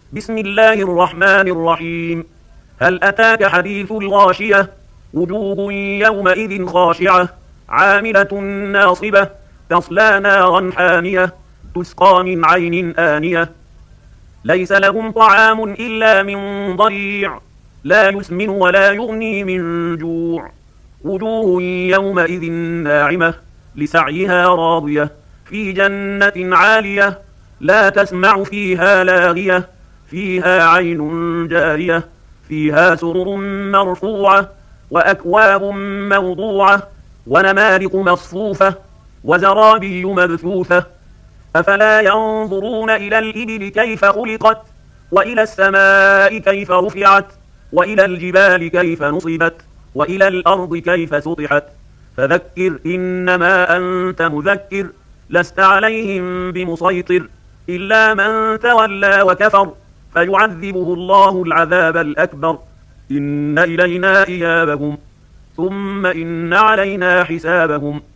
بسم الله الرحمن الرحيم. هل أتاك حديث الغاشية؟ وجوه يومئذ خاشعة عاملة ناصبة تصلى نارا حامية تسقى من عين آنية ليس لهم طعام إلا من ضريع لا يسمن ولا يغني من جوع وجوه يومئذ ناعمة لسعيها راضية في جنة عالية لا تسمع فيها لاغية فيها عين جارية فيها سرر مرفوعة وأكواب موضوعة ونمارق مصفوفة وزرابي مبثوثة أفلا ينظرون إلى الإبل كيف خلقت وإلى السماء كيف رفعت وإلى الجبال كيف نصبت وإلى الأرض كيف سطحت فذكر إنما أنت مذكر لست عليهم بمسيطر إلا من تولى وكفر فيعذبه الله العذاب الأكبر إن إلينا إيابهم ثم إن علينا حسابهم